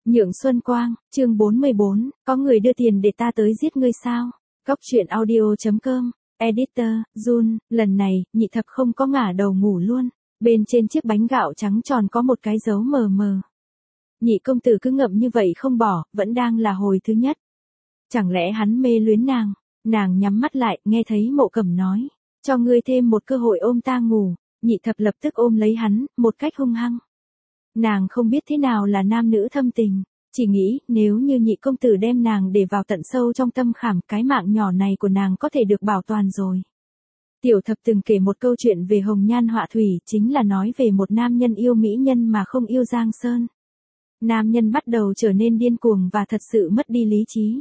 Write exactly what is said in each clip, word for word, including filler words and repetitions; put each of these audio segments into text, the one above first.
Nhượng Xuân Quang, chương bốn mươi bốn, có người đưa tiền để ta tới giết ngươi sao? Góc truyện audio chấm com, editor, Jun, lần này, nhị thập không có ngả đầu ngủ luôn, bên trên chiếc bánh gạo trắng tròn có một cái dấu mờ mờ. Nhị công tử cứ ngậm như vậy không bỏ, vẫn đang là hồi thứ nhất. Chẳng lẽ hắn mê luyến nàng? Nàng nhắm mắt lại, nghe thấy Mộ Cẩm nói, cho ngươi thêm một cơ hội ôm ta ngủ, nhị thập lập tức ôm lấy hắn, một cách hung hăng. Nàng không biết thế nào là nam nữ thâm tình, chỉ nghĩ nếu như nhị công tử đem nàng để vào tận sâu trong tâm khảm, cái mạng nhỏ này của nàng có thể được bảo toàn rồi. Tiểu thập từng kể một câu chuyện về hồng nhan họa thủy, chính là nói về một nam nhân yêu mỹ nhân mà không yêu Giang Sơn. Nam nhân bắt đầu trở nên điên cuồng và thật sự mất đi lý trí.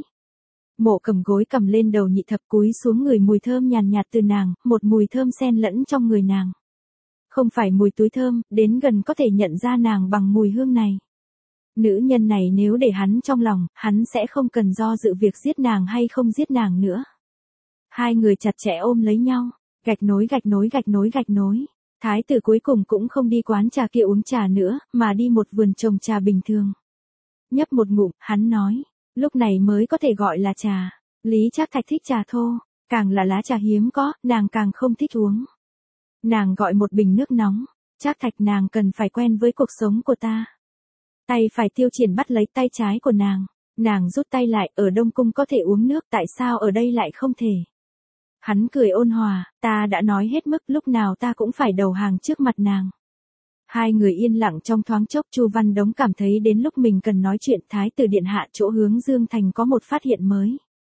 Mộ Cầm gối cầm lên đầu nhị thập, cúi xuống ngửi mùi thơm nhàn nhạt từ nàng, một mùi thơm xen lẫn trong người nàng. Không phải mùi túi thơm, đến gần có thể nhận ra nàng bằng mùi hương này. Nữ nhân này nếu để hắn trong lòng, hắn sẽ không cần do dự việc giết nàng hay không giết nàng nữa. Hai người chặt chẽ ôm lấy nhau, gạch nối gạch nối gạch nối gạch nối. Thái tử cuối cùng cũng không đi quán trà kia uống trà nữa, mà đi một vườn trồng trà bình thường. Nhấp một ngụm, hắn nói, lúc này mới có thể gọi là trà. Lý Trác Thạch thích trà thô, càng là lá trà hiếm có, nàng càng không thích uống. Nàng gọi một bình nước nóng, Trác Thạch, nàng cần phải quen với cuộc sống của ta. Tay phải Tiêu Triển bắt lấy tay trái của nàng, nàng rút tay lại, ở Đông Cung có thể uống nước, tại sao ở đây lại không thể? Hắn cười ôn hòa, ta đã nói hết mức, lúc nào ta cũng phải đầu hàng trước mặt nàng. Hai người yên lặng trong thoáng chốc, Chu Văn Đống cảm thấy đến lúc mình cần nói chuyện. Thái tử điện hạ chỗ hướng Dương Thành có một phát hiện mới.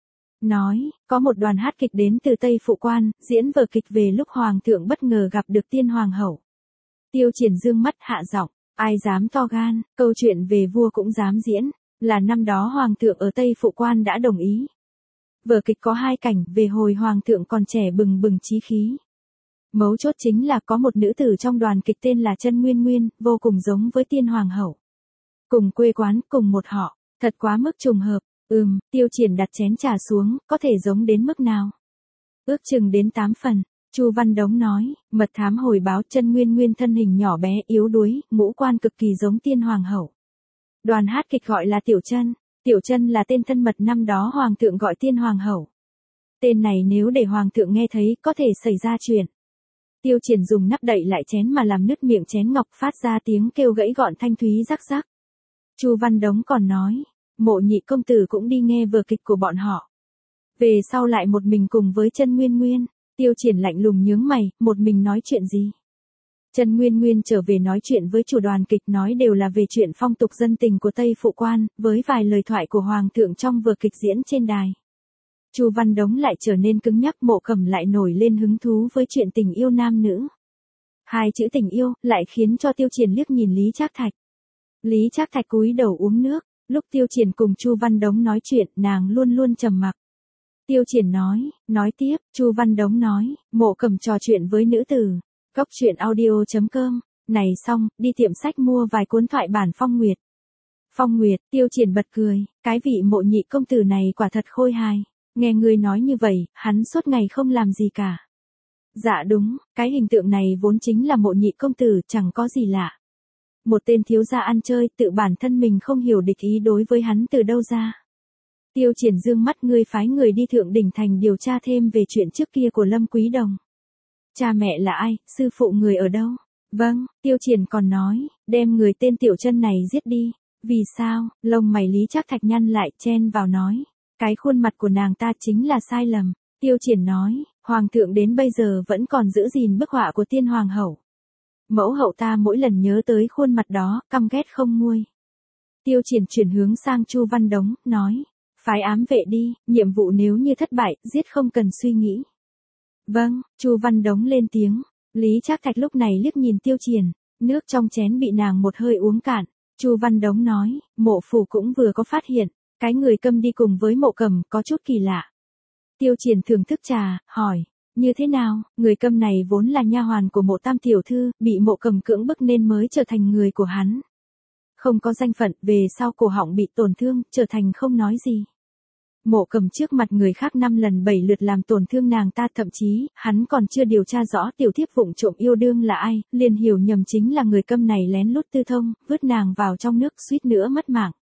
Nói, có một đoàn hát kịch đến từ Tây Phụ Quan, diễn vở kịch về lúc Hoàng thượng bất ngờ gặp được Tiên Hoàng hậu. Tiêu Triển dương mắt hạ giọng, ai dám to gan, câu chuyện về vua cũng dám diễn, là năm đó Hoàng thượng ở Tây Phụ Quan đã đồng ý. Vở kịch có hai cảnh về hồi Hoàng thượng còn trẻ bừng bừng chí khí. Mấu chốt chính là có một nữ tử trong đoàn kịch tên là Chân Nguyên Nguyên, vô cùng giống với Tiên Hoàng hậu. Cùng quê quán, cùng một họ, thật quá mức trùng hợp. Ừm, Tiêu Triển đặt chén trà xuống, có thể giống đến mức nào? Ước chừng đến tám phần, Chu Văn Đống nói, mật thám hồi báo Chân Nguyên Nguyên thân hình nhỏ bé yếu đuối, ngũ quan cực kỳ giống Tiên Hoàng hậu. Đoàn hát kịch gọi là Tiểu Chân, Tiểu Chân là tên thân mật năm đó Hoàng thượng gọi Tiên Hoàng hậu. Tên này nếu để Hoàng thượng nghe thấy có thể xảy ra chuyện. Tiêu Triển dùng nắp đậy lại chén mà làm nứt miệng chén ngọc, phát ra tiếng kêu gãy gọn thanh thúy rắc rắc. Chu Văn Đống còn nói, Mộ nhị công tử cũng đi nghe vở kịch của bọn họ. Về sau lại một mình cùng với Chân Nguyên Nguyên. Tiêu Triển lạnh lùng nhướng mày, một mình nói chuyện gì? Chân Nguyên Nguyên trở về nói chuyện với chủ đoàn kịch, nói đều là về chuyện phong tục dân tình của Tây Phụ Quan, với vài lời thoại của Hoàng thượng trong vở kịch diễn trên đài. Chu Văn Đống lại trở nên cứng nhắc, Mộ Cẩm lại nổi lên hứng thú với chuyện tình yêu nam nữ. Hai chữ tình yêu, lại khiến cho Tiêu Triển liếc nhìn Lý Trác Thạch. Lý Trác Thạch cúi đầu uống nước, lúc Tiêu Triển cùng Chu Văn Đống nói chuyện, nàng luôn luôn trầm mặc. Tiêu Triển nói, nói tiếp, Chu Văn Đống nói, Mộ Cẩm trò chuyện với nữ tử. Góc truyện audio chấm com, này xong, đi tiệm sách mua vài cuốn thoại bản Phong Nguyệt. Phong Nguyệt, Tiêu Triển bật cười, cái vị Mộ nhị công tử này quả thật khôi hài. Nghe ngươi nói như vậy, hắn suốt ngày không làm gì cả. Dạ đúng, cái hình tượng này vốn chính là Mộ nhị công tử, chẳng có gì lạ. Một tên thiếu gia ăn chơi, tự bản thân mình không hiểu địch ý đối với hắn từ đâu ra. Tiêu Triển dương mắt, ngươi phái người đi Thượng Đỉnh Thành điều tra thêm về chuyện trước kia của Lâm Quý Đồng. Cha mẹ là ai, sư phụ người ở đâu? Vâng, Tiêu Triển còn nói, đem người tên Tiểu Chân này giết đi. Vì sao? Lông mày Lý Trác Thạch nhăn lại, chen vào nói, cái khuôn mặt của nàng ta chính là sai lầm. Tiêu Triển nói, Hoàng thượng đến bây giờ vẫn còn giữ gìn bức họa của Tiên Hoàng hậu. Mẫu hậu ta mỗi lần nhớ tới khuôn mặt đó, căm ghét không nguôi. Tiêu Triển chuyển hướng sang Chu Văn Đống, nói, phái ám vệ đi, nhiệm vụ nếu như thất bại, giết không cần suy nghĩ. Vâng, Chu Văn Đống lên tiếng. Lý Trác Thạch lúc này liếc nhìn Tiêu Triển, nước trong chén bị nàng một hơi uống cạn. Chu Văn Đống nói, Mộ phủ cũng vừa có phát hiện, cái người câm đi cùng với Mộ Cẩm có chút kỳ lạ. Tiêu Triển thưởng thức trà, hỏi, như thế nào? Người câm này vốn là nha hoàn của Mộ tam tiểu thư, bị Mộ Cẩm cưỡng bức nên mới trở thành người của hắn. Không có danh phận, về sau cổ họng bị tổn thương, trở thành không nói gì. Mộ Cẩm trước mặt người khác năm lần bảy lượt làm tổn thương nàng ta, thậm chí, hắn còn chưa điều tra rõ tiểu thiếp vụng trộm yêu đương là ai, liền hiểu nhầm chính là người câm này lén lút tư thông, vứt nàng vào trong nước, suýt nữa mất mạng.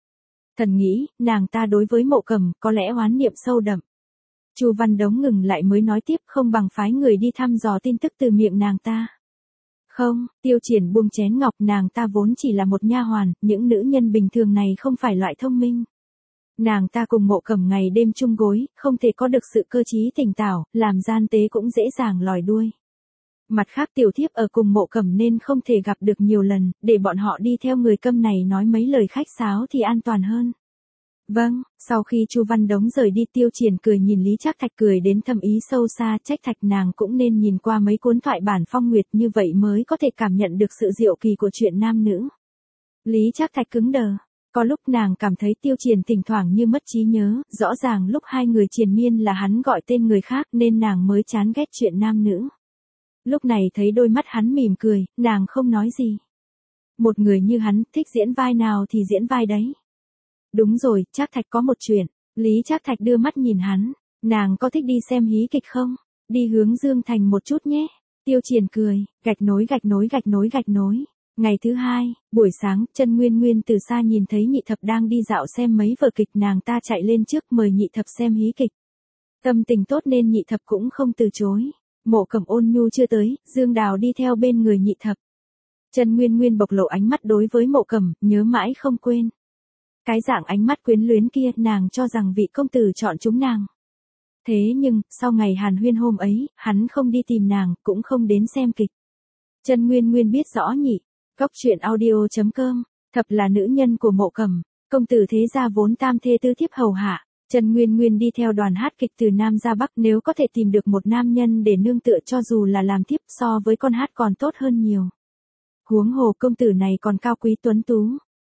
Thần nghĩ, nàng ta đối với Mộ Cẩm có lẽ oán niệm sâu đậm. Chu Văn Đống ngừng lại mới nói tiếp, không bằng phái người đi thăm dò tin tức từ miệng nàng ta. Không, Tiêu Triển buông chén ngọc, nàng ta vốn chỉ là một nha hoàn, những nữ nhân bình thường này không phải loại thông minh. Nàng ta cùng Mộ Cẩm ngày đêm chung gối, không thể có được sự cơ trí tỉnh táo, làm gian tế cũng dễ dàng lòi đuôi. Mặt khác tiểu thiếp ở cùng Mộ Cẩm nên không thể gặp được nhiều lần, để bọn họ đi theo người Câm này nói mấy lời khách sáo thì an toàn hơn. Vâng, sau khi Chu Văn Đống rời đi, Tiêu Triển cười nhìn Lý Trác Thạch cười đến thâm ý sâu xa, trách Thạch nàng cũng nên nhìn qua mấy cuốn thoại bản phong nguyệt, như vậy mới có thể cảm nhận được sự diệu kỳ của chuyện nam nữ. Lý Trác Thạch cứng đờ, có lúc nàng cảm thấy Tiêu Triển thỉnh thoảng như mất trí nhớ, rõ ràng lúc hai người triền miên là hắn gọi tên người khác nên nàng mới chán ghét chuyện nam nữ. Lúc này thấy đôi mắt hắn mỉm cười, nàng không nói gì. Một người như hắn, thích diễn vai nào thì diễn vai đấy. Đúng rồi, Trác Thạch có một chuyện. Lý Trác Thạch đưa mắt nhìn hắn. Nàng có thích đi xem hí kịch không? Đi hướng Dương Thành một chút nhé. Tiêu Triển cười, gạch nối gạch nối gạch nối gạch nối. Ngày thứ hai, buổi sáng, Chân Nguyên Nguyên từ xa nhìn thấy Nhị Thập đang đi dạo xem mấy vở kịch, nàng ta chạy lên trước mời Nhị Thập xem hí kịch. Tâm tình tốt nên Nhị Thập cũng không từ chối. Mộ Cẩm ôn nhu chưa tới, Dương Đào đi theo bên người Nhị Thập. Chân Nguyên Nguyên bộc lộ ánh mắt đối với Mộ Cẩm, nhớ mãi không quên. Cái dạng ánh mắt quyến luyến kia, nàng cho rằng vị công tử chọn chúng nàng. Thế nhưng, sau ngày hàn huyên hôm ấy, hắn không đi tìm nàng, cũng không đến xem kịch. Chân Nguyên Nguyên biết rõ nhỉ. Cốc truyện audio chấm com, thập là nữ nhân của Mộ Cẩm, công tử thế gia vốn tam thê tứ thiếp hầu hạ. Chân Nguyên Nguyên đi theo đoàn hát kịch từ Nam ra Bắc, nếu có thể tìm được một nam nhân để nương tựa cho dù là làm thiếp so với con hát còn tốt hơn nhiều. Huống hồ công tử này còn cao quý tuấn tú.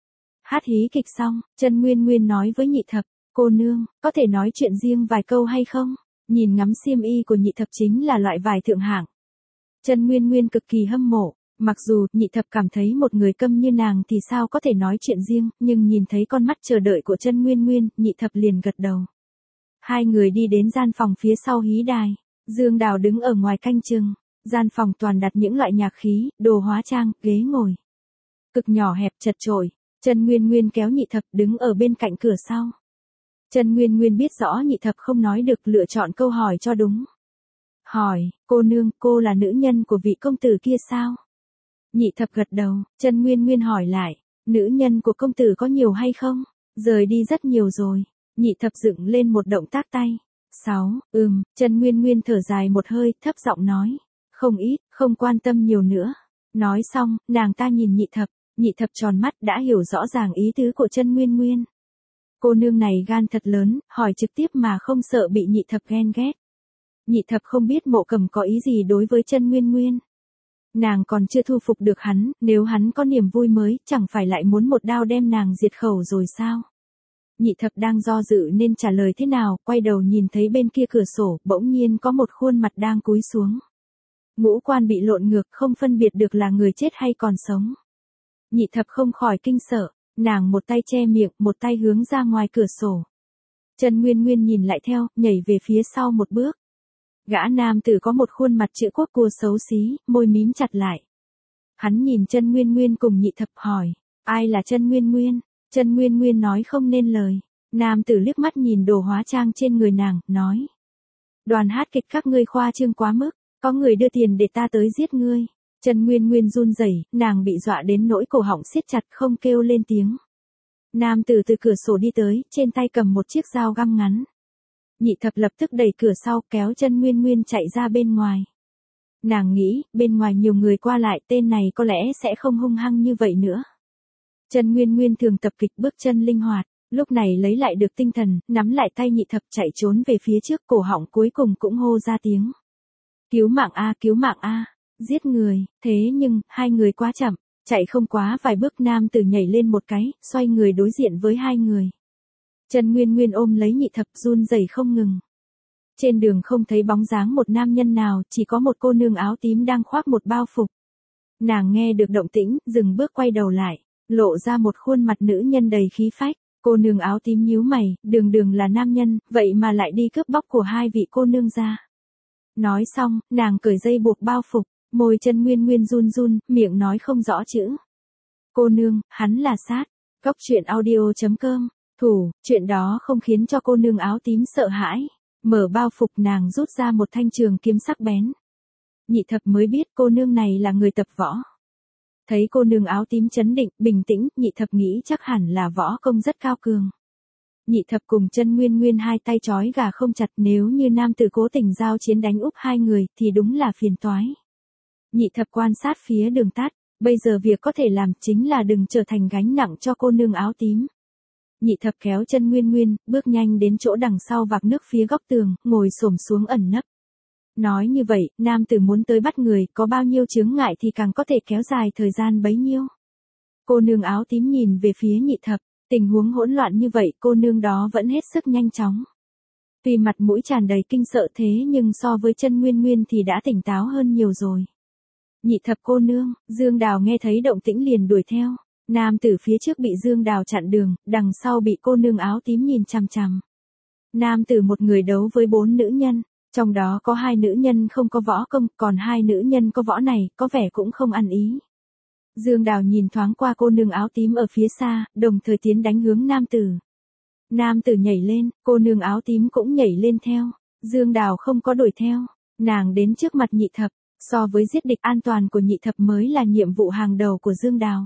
Hát hí kịch xong, Chân Nguyên Nguyên nói với Nhị Thập, cô nương, có thể nói chuyện riêng vài câu hay không? Nhìn ngắm xiêm y của Nhị Thập chính là loại vải thượng hạng. Chân Nguyên Nguyên cực kỳ hâm mộ, mặc dù Nhị Thập cảm thấy một người câm như nàng thì sao có thể nói chuyện riêng, nhưng nhìn thấy con mắt chờ đợi của Chân Nguyên Nguyên, Nhị Thập liền gật đầu. Hai người đi đến gian phòng phía sau hí đài, Dương Đào đứng ở ngoài canh chừng, gian phòng toàn đặt những loại nhạc khí, đồ hóa trang, ghế ngồi. Cực nhỏ hẹp chật chội. Chân Nguyên Nguyên kéo Nhị Thập đứng ở bên cạnh cửa sau. Chân Nguyên Nguyên biết rõ Nhị Thập không nói được, lựa chọn câu hỏi cho đúng. Hỏi, cô nương, cô là nữ nhân của vị công tử kia sao? Nhị Thập gật đầu, Chân Nguyên Nguyên hỏi lại, nữ nhân của công tử có nhiều hay không? Rời đi rất nhiều rồi. Nhị Thập dựng lên một động tác tay. Sáu, ừm, Chân Nguyên Nguyên thở dài một hơi, thấp giọng nói. Không ít, không quan tâm nhiều nữa. Nói xong, nàng ta nhìn Nhị Thập. Nhị Thập tròn mắt đã hiểu rõ ràng ý tứ của Chân Nguyên Nguyên. Cô nương này gan thật lớn, hỏi trực tiếp mà không sợ bị Nhị Thập ghen ghét. Nhị Thập không biết Mộ Cẩm có ý gì đối với Chân Nguyên Nguyên. Nàng còn chưa thu phục được hắn, nếu hắn có niềm vui mới, chẳng phải lại muốn một đao đem nàng diệt khẩu rồi sao? Nhị Thập đang do dự nên trả lời thế nào, quay đầu nhìn thấy bên kia cửa sổ, bỗng nhiên có một khuôn mặt đang cúi xuống. Ngũ quan bị lộn ngược, không phân biệt được là người chết hay còn sống. Nhị Thập không khỏi kinh sợ, nàng một tay che miệng, một tay hướng ra ngoài cửa sổ. Chân Nguyên Nguyên nhìn lại theo, nhảy về phía sau một bước. Gã nam tử có một khuôn mặt chữ quốc cua xấu xí, môi mím chặt lại. Hắn nhìn Chân Nguyên Nguyên cùng Nhị Thập hỏi, ai là Chân Nguyên Nguyên? Chân Nguyên Nguyên nói không nên lời. Nam tử liếc mắt nhìn đồ hóa trang trên người nàng, nói. Đoàn hát kịch các ngươi khoa trương quá mức, có người đưa tiền để ta tới giết ngươi. Chân Nguyên Nguyên run rẩy, nàng bị dọa đến nỗi cổ họng siết chặt không kêu lên tiếng. Nam tử từ cửa sổ đi tới, trên tay cầm một chiếc dao găm ngắn. Nhị Thập lập tức đẩy cửa sau, kéo Chân Nguyên Nguyên chạy ra bên ngoài. Nàng nghĩ, bên ngoài nhiều người qua lại, tên này có lẽ sẽ không hung hăng như vậy nữa. Chân Nguyên Nguyên thường tập kịch, bước chân linh hoạt, lúc này lấy lại được tinh thần, nắm lại tay Nhị Thập chạy trốn về phía trước, cổ họng cuối cùng cũng hô ra tiếng. Cứu mạng a, cứu mạng a. Giết người, thế nhưng, hai người quá chậm, chạy không quá vài bước, nam tử nhảy lên một cái, xoay người đối diện với hai người. Chân Nguyên Nguyên ôm lấy Nhị Thập run rẩy không ngừng. Trên đường không thấy bóng dáng một nam nhân nào, chỉ có một cô nương áo tím đang khoác một bao phục. Nàng nghe được động tĩnh, dừng bước quay đầu lại, lộ ra một khuôn mặt nữ nhân đầy khí phách. Cô nương áo tím nhíu mày, đường đường là nam nhân, vậy mà lại đi cướp bóc của hai vị cô nương ra. Nói xong, nàng cởi dây buộc bao phục. Môi Chân Nguyên Nguyên run run, miệng nói không rõ chữ. Cô nương, hắn là sát. Cốc truyện audio chấm com thủ, chuyện đó không khiến cho cô nương áo tím sợ hãi. Mở bao phục nàng rút ra một thanh trường kiếm sắc bén. Nhị thập mới biết cô nương này là người tập võ. Thấy cô nương áo tím chấn định, bình tĩnh, nhị thập nghĩ chắc hẳn là võ công rất cao cường. Nhị thập cùng Chân Nguyên Nguyên hai tay trói gà không chặt, nếu như nam tử cố tình giao chiến đánh úp hai người thì đúng là phiền toái. Nhị thập quan sát phía Đường Tát, bây giờ việc có thể làm chính là đừng trở thành gánh nặng cho cô nương áo tím. Nhị thập kéo Chân Nguyên Nguyên, bước nhanh đến chỗ đằng sau vạc nước phía góc tường, ngồi xổm xuống ẩn nấp. Nói như vậy, nam tử muốn tới bắt người, có bao nhiêu chướng ngại thì càng có thể kéo dài thời gian bấy nhiêu. Cô nương áo tím nhìn về phía nhị thập, tình huống hỗn loạn như vậy cô nương đó vẫn hết sức nhanh chóng. Tuy mặt mũi tràn đầy kinh sợ thế nhưng so với Chân Nguyên Nguyên thì đã tỉnh táo hơn nhiều rồi. Nhị thập cô nương, Dương Đào nghe thấy động tĩnh liền đuổi theo. Nam tử phía trước bị Dương Đào chặn đường, đằng sau bị cô nương áo tím nhìn chằm chằm. Nam tử một người đấu với bốn nữ nhân, trong đó có hai nữ nhân không có võ công, còn hai nữ nhân có võ này, có vẻ cũng không ăn ý. Dương Đào nhìn thoáng qua cô nương áo tím ở phía xa, đồng thời tiến đánh hướng nam tử. Nam tử nhảy lên, cô nương áo tím cũng nhảy lên theo. Dương Đào không có đuổi theo, nàng đến trước mặt nhị thập, so với giết địch an toàn của nhị thập mới là nhiệm vụ hàng đầu của Dương Đào.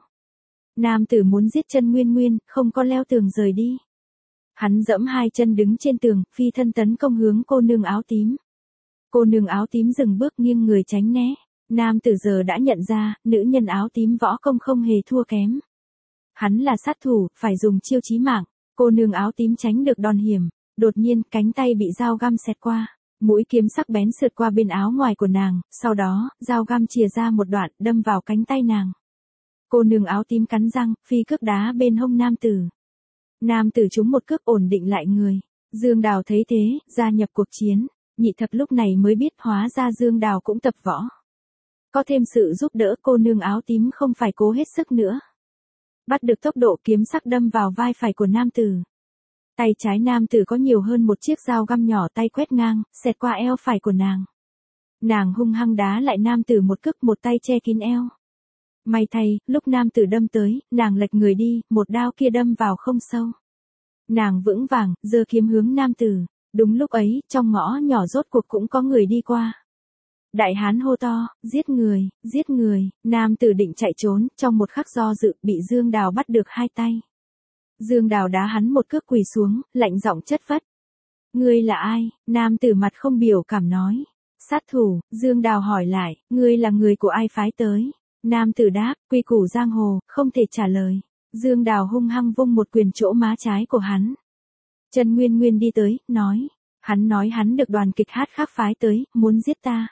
Nam tử muốn giết Chân Nguyên Nguyên, không có leo tường rời đi. Hắn dẫm hai chân đứng trên tường, phi thân tấn công hướng cô nương áo tím. Cô nương áo tím dừng bước nghiêng người tránh né. Nam tử giờ đã nhận ra, nữ nhân áo tím võ công không hề thua kém. Hắn là sát thủ, phải dùng chiêu chí mạng. Cô nương áo tím tránh được đòn hiểm. Đột nhiên, cánh tay bị dao găm xẹt qua. Mũi kiếm sắc bén sượt qua bên áo ngoài của nàng, sau đó, dao găm chìa ra một đoạn, đâm vào cánh tay nàng. Cô nương áo tím cắn răng, phi cước đá bên hông nam tử. Nam tử trúng một cước ổn định lại người. Dương Đào thấy thế, gia nhập cuộc chiến. Nhị thập lúc này mới biết hóa ra Dương Đào cũng tập võ. Có thêm sự giúp đỡ cô nương áo tím không phải cố hết sức nữa. Bắt được tốc độ kiếm sắc đâm vào vai phải của nam tử. Tay trái nam tử có nhiều hơn một chiếc dao găm nhỏ tay quét ngang, xẹt qua eo phải của nàng. Nàng hung hăng đá lại nam tử một cước, một tay che kín eo. May thay, lúc nam tử đâm tới, nàng lệch người đi, một đao kia đâm vào không sâu. Nàng vững vàng, giơ kiếm hướng nam tử. Đúng lúc ấy, trong ngõ nhỏ rốt cuộc cũng có người đi qua. Đại hán hô to, giết người, giết người, nam tử định chạy trốn, trong một khắc do dự, bị Dương Đào bắt được hai tay. Dương Đào đá hắn một cước quỳ xuống, lạnh giọng chất vấn. Ngươi là ai? Nam tử mặt không biểu cảm nói. Sát thủ, Dương Đào hỏi lại, ngươi là người của ai phái tới? Nam tử đáp, quy củ giang hồ, không thể trả lời. Dương Đào hung hăng vung một quyền chỗ má trái của hắn. Chân Nguyên Nguyên đi tới, nói. Hắn nói hắn được đoàn kịch hát khác phái tới, muốn giết ta.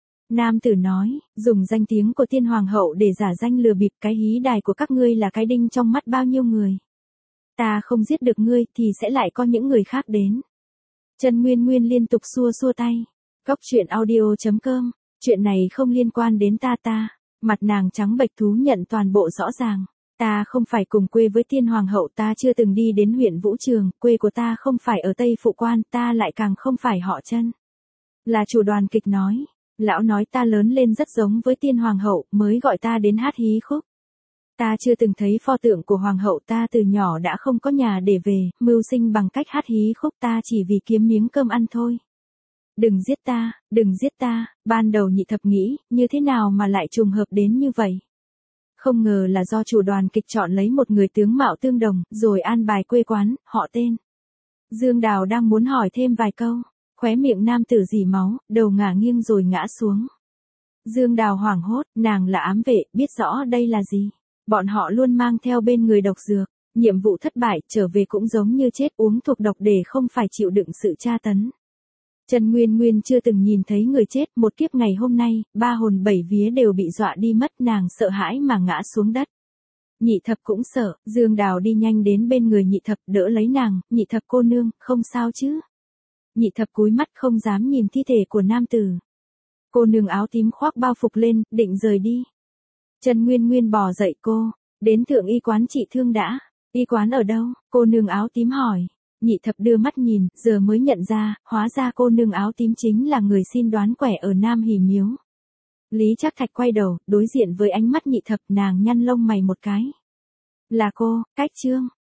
Nam tử nói, dùng danh tiếng của tiên hoàng hậu để giả danh lừa bịp, cái hí đài của các ngươi là cái đinh trong mắt bao nhiêu người. Ta không giết được ngươi thì sẽ lại có những người khác đến. Chân Nguyên Nguyên liên tục xua xua tay. Cóc truyện audio chấm com, chuyện này không liên quan đến ta ta. Mặt nàng trắng bệch thú nhận toàn bộ rõ ràng. Ta không phải cùng quê với tiên hoàng hậu, ta chưa từng đi đến huyện Vũ Trường, quê của ta không phải ở Tây Phụ Quan, ta lại càng không phải họ Chân. Là chủ đoàn kịch nói. Lão nói ta lớn lên rất giống với tiên hoàng hậu, mới gọi ta đến hát hí khúc. Ta chưa từng thấy pho tượng của hoàng hậu, ta từ nhỏ đã không có nhà để về, mưu sinh bằng cách hát hí khúc, ta chỉ vì kiếm miếng cơm ăn thôi. Đừng giết ta, đừng giết ta, ban đầu nhị thập nghĩ, như thế nào mà lại trùng hợp đến như vậy. Không ngờ là do chủ đoàn kịch chọn lấy một người tướng mạo tương đồng, rồi an bài quê quán, họ tên. Dương Đào đang muốn hỏi thêm vài câu, khóe miệng nam tử rỉ máu, đầu ngả nghiêng rồi ngã xuống. Dương Đào hoảng hốt, nàng là ám vệ, biết rõ đây là gì. Bọn họ luôn mang theo bên người độc dược, nhiệm vụ thất bại, trở về cũng giống như chết, uống thuốc độc để không phải chịu đựng sự tra tấn. Chân Nguyên Nguyên chưa từng nhìn thấy người chết, một kiếp ngày hôm nay, ba hồn bảy vía đều bị dọa đi mất, nàng sợ hãi mà ngã xuống đất. Nhị thập cũng sợ, Dương Đào đi nhanh đến bên người nhị thập, đỡ lấy nàng, nhị thập cô nương, không sao chứ. Nhị thập cúi mắt không dám nhìn thi thể của nam tử. Cô nương áo tím khoác bao phục lên, định rời đi. Chân Nguyên Nguyên bò dậy cô, đến thượng y quán trị thương đã. Y quán ở đâu? Cô nương áo tím hỏi. Nhị thập đưa mắt nhìn, giờ mới nhận ra, hóa ra cô nương áo tím chính là người xin đoán quẻ ở Nam Hỷ Miếu. Lý Trác Thạch quay đầu, đối diện với ánh mắt nhị thập, nàng nhăn lông mày một cái. Là cô, Cách Trương.